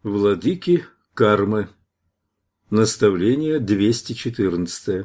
Владыки кармы. Наставление 214.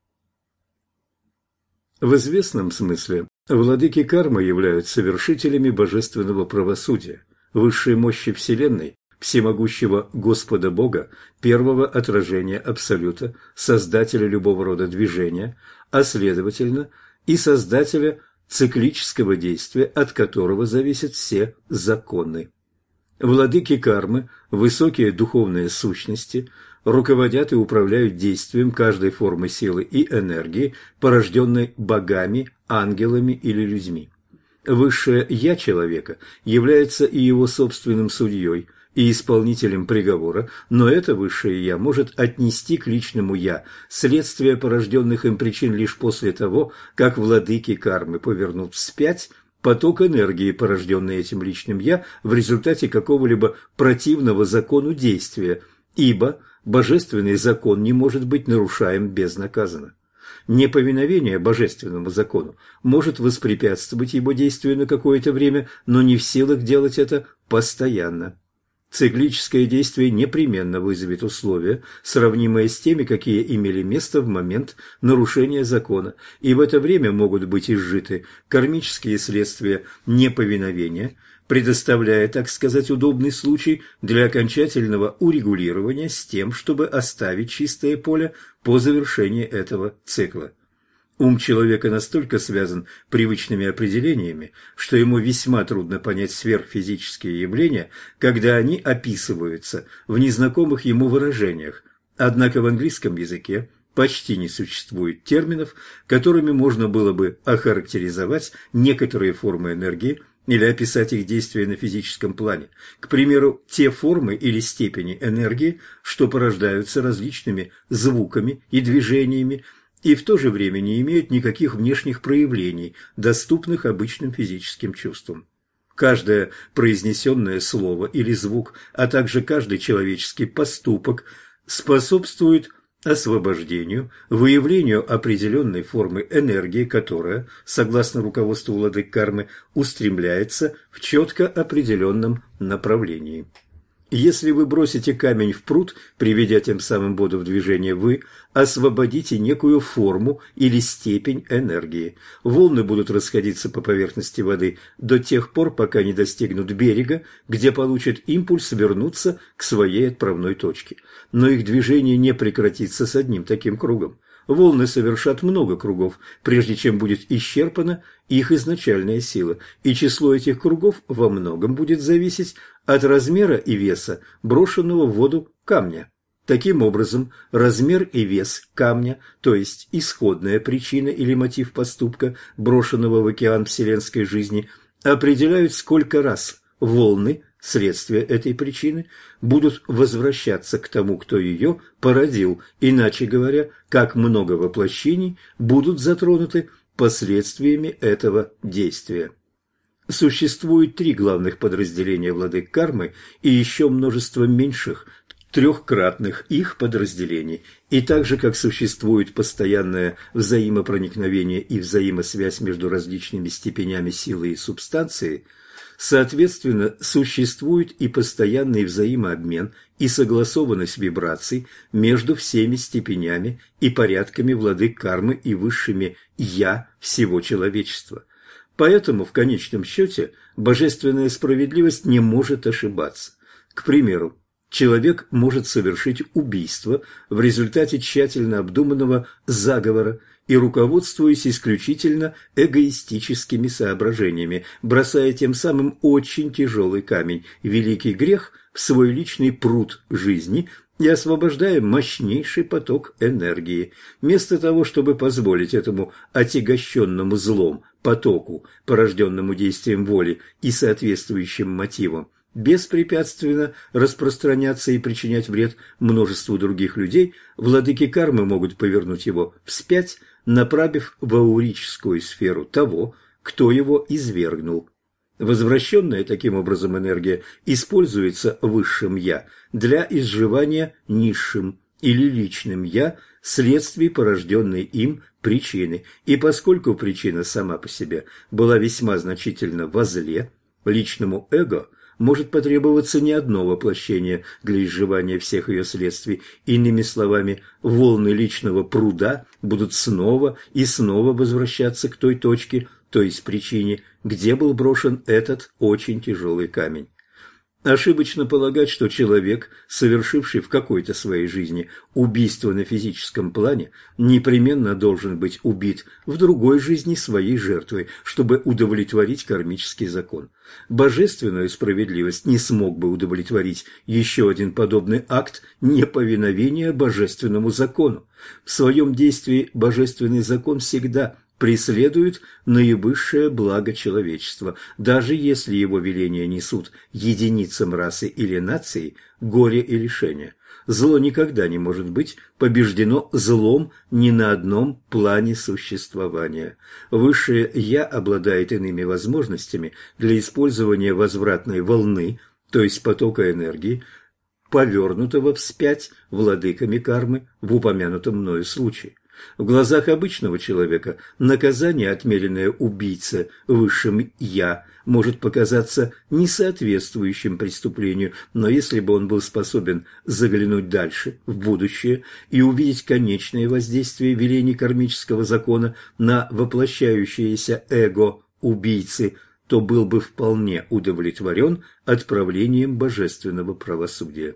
В известном смысле владыки кармы являются вершителями божественного правосудия, высшей мощи Вселенной, всемогущего Господа Бога, первого отражения Абсолюта, создателя любого рода движения, а следовательно и создателя циклического действия, от которого зависят все законы. Владыки кармы, высокие духовные сущности, руководят и управляют действием каждой формы силы и энергии, порожденной богами, ангелами или людьми. Высшее «я» человека является и его собственным судьей, и исполнителем приговора, но это высшее «я» может отнести к личному «я» следствие порожденных им причин лишь после того, как владыки кармы повернут вспять поток энергии, порожденный этим личным «я», в результате какого-либо противного закону действия, ибо божественный закон не может быть нарушаем безнаказанно. Неповиновение божественному закону может воспрепятствовать его действию на какое-то время, но не в силах делать это постоянно. Циклическое действие непременно вызовет условия, сравнимые с теми, какие имели место в момент нарушения закона, и в это время могут быть изжиты кармические следствия неповиновения, предоставляя, так сказать, удобный случай для окончательного урегулирования с тем, чтобы оставить чистое поле по завершении этого цикла. Ум человека настолько связан привычными определениями, что ему весьма трудно понять сверхфизические явления, когда они описываются в незнакомых ему выражениях. Однако в английском языке почти не существует терминов, которыми можно было бы охарактеризовать некоторые формы энергии или описать их действия на физическом плане. К примеру, те формы или степени энергии, что порождаются различными звуками и движениями, и в то же время не имеют никаких внешних проявлений, доступных обычным физическим чувствам. Каждое произнесенное слово или звук, а также каждый человеческий поступок способствует освобождению, выявлению определенной формы энергии, которая, согласно руководству владык кармы, устремляется в четко определенном направлении. Если вы бросите камень в пруд, приведя тем самым воду в движение, вы освободите некую форму или степень энергии. Волны будут расходиться по поверхности воды до тех пор, пока не достигнут берега, где получат импульс вернуться к своей отправной точке. Но их движение не прекратится с одним таким кругом. Волны совершат много кругов, прежде чем будет исчерпана их изначальная сила, и число этих кругов во многом будет зависеть от размера и веса брошенного в воду камня. Таким образом, размер и вес камня, то есть исходная причина или мотив поступка, брошенного в океан вселенской жизни, определяют, сколько раз волны, следствие этой причины, будут возвращаться к тому, кто ее породил, иначе говоря, как много воплощений будут затронуты последствиями этого действия. Существует три главных подразделения владык кармы и еще множество меньших, трехкратных их подразделений, и так же, как существует постоянное взаимопроникновение и взаимосвязь между различными степенями силы и субстанции, соответственно, существует и постоянный взаимообмен и согласованность вибраций между всеми степенями и порядками владык кармы и высшими «я» всего человечества. Поэтому, в конечном счете, божественная справедливость не может ошибаться. К примеру, человек может совершить убийство в результате тщательно обдуманного заговора и руководствуясь исключительно эгоистическими соображениями, бросая тем самым очень тяжелый камень, великий грех, в свой личный пруд жизни и освобождая мощнейший поток энергии. Вместо того, чтобы позволить этому отягощенному злом потоку, порожденному действием воли и соответствующим мотивам, беспрепятственно распространяться и причинять вред множеству других людей, владыки кармы могут повернуть его вспять, направив в аурическую сферу того, кто его извергнул. Возвращенная таким образом энергия используется высшим «я» для изживания низшим или личным «я» следствий порожденной им причины, и поскольку причина сама по себе была весьма значительна во зле, личному эго может потребоваться не одно воплощение для изживания всех ее следствий. Иными словами, волны личного пруда будут снова и снова возвращаться к той точке, то есть причине, где был брошен этот очень тяжелый камень. Ошибочно полагать, что человек, совершивший в какой-то своей жизни убийство на физическом плане, непременно должен быть убит в другой жизни своей жертвой, чтобы удовлетворить кармический закон. Божественную справедливость не смог бы удовлетворить еще один подобный акт неповиновения божественному закону. В своем действии божественный закон всегда преследует наивысшее благо человечества, даже если его веления несут единицам расы или нации горе и лишение. Зло никогда не может быть побеждено злом ни на одном плане существования. Высшее «Я» обладает иными возможностями для использования возвратной волны, то есть потока энергии, повернутого вспять владыками кармы в упомянутом мною случае. В глазах обычного человека наказание, отмеренное убийце высшим «Я», может показаться несоответствующим преступлению, но если бы он был способен заглянуть дальше, в будущее, и увидеть конечное воздействие велений кармического закона на воплощающееся эго убийцы, то был бы вполне удовлетворен отправлением божественного правосудия.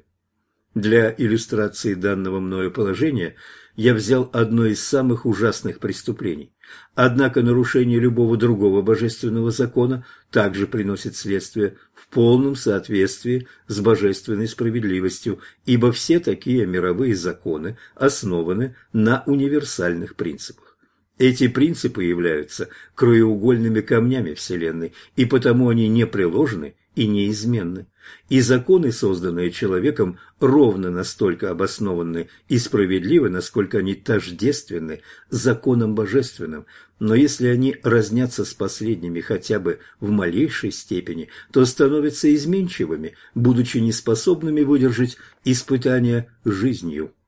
Для иллюстрации данного мною положения я взял одно из самых ужасных преступлений. Однако нарушение любого другого божественного закона также приносит следствие в полном соответствии с божественной справедливостью, ибо все такие мировые законы основаны на универсальных принципах. Эти принципы являются краеугольными камнями Вселенной, и потому они непреложны и неизменны. И законы, созданные человеком, ровно настолько обоснованы и справедливы, насколько они тождественны законам божественным. Но если они разнятся с последними хотя бы в малейшей степени, то становятся изменчивыми, будучи неспособными выдержать испытания жизнью.